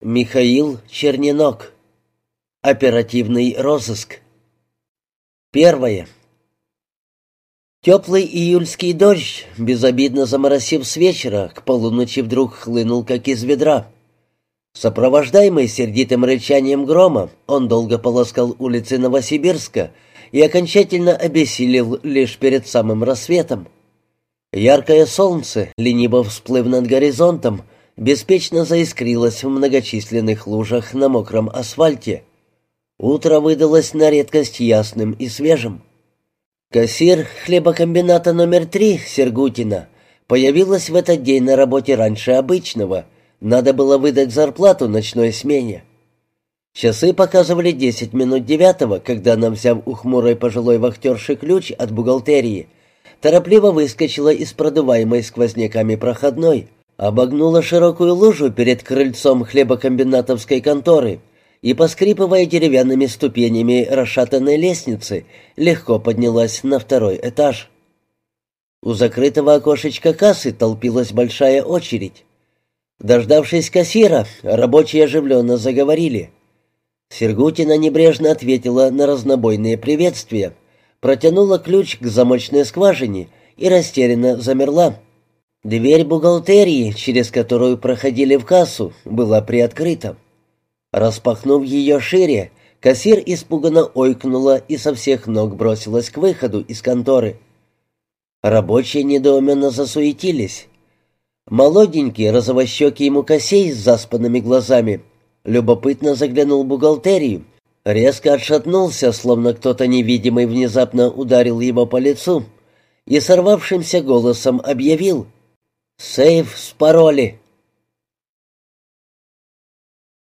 Михаил Черненок. Оперативный розыск. Первое. Теплый июльский дождь, безобидно заморосив с вечера, к полуночи вдруг хлынул, как из ведра. Сопровождаемый сердитым рычанием грома, он долго полоскал улицы Новосибирска и окончательно обессилел лишь перед самым рассветом. Яркое солнце, лениво всплыв над горизонтом, беспечно заискрилось в многочисленных лужах на мокром асфальте. Утро выдалось на редкость ясным и свежим. Кассир хлебокомбината номер 3 Сергутина появилась в этот день на работе раньше обычного. Надо было выдать зарплату ночной смене. Часы показывали 10 минут 9, когда она, взяв у хмурой пожилой вахтерши ключ от бухгалтерии, торопливо выскочила из продуваемой сквозняками проходной, обогнула широкую лужу перед крыльцом хлебокомбинатовской конторы и, поскрипывая деревянными ступенями расшатанной лестницы, легко поднялась на второй этаж. У закрытого окошечка кассы толпилась большая очередь. Дождавшись кассира, рабочие оживленно заговорили. Сергутина небрежно ответила на разнобойные приветствия, протянула ключ к замочной скважине и растерянно замерла. Дверь бухгалтерии, через которую проходили в кассу, была приоткрыта. Распахнув ее шире, кассир испуганно ойкнула и со всех ног бросилась к выходу из конторы. Рабочие недоуменно засуетились. Молоденький, розовощекий мукосей с заспанными глазами любопытно заглянул в бухгалтерию, резко отшатнулся, словно кто-то невидимый внезапно ударил его по лицу, и сорвавшимся голосом объявил: «Сейф с пароли!»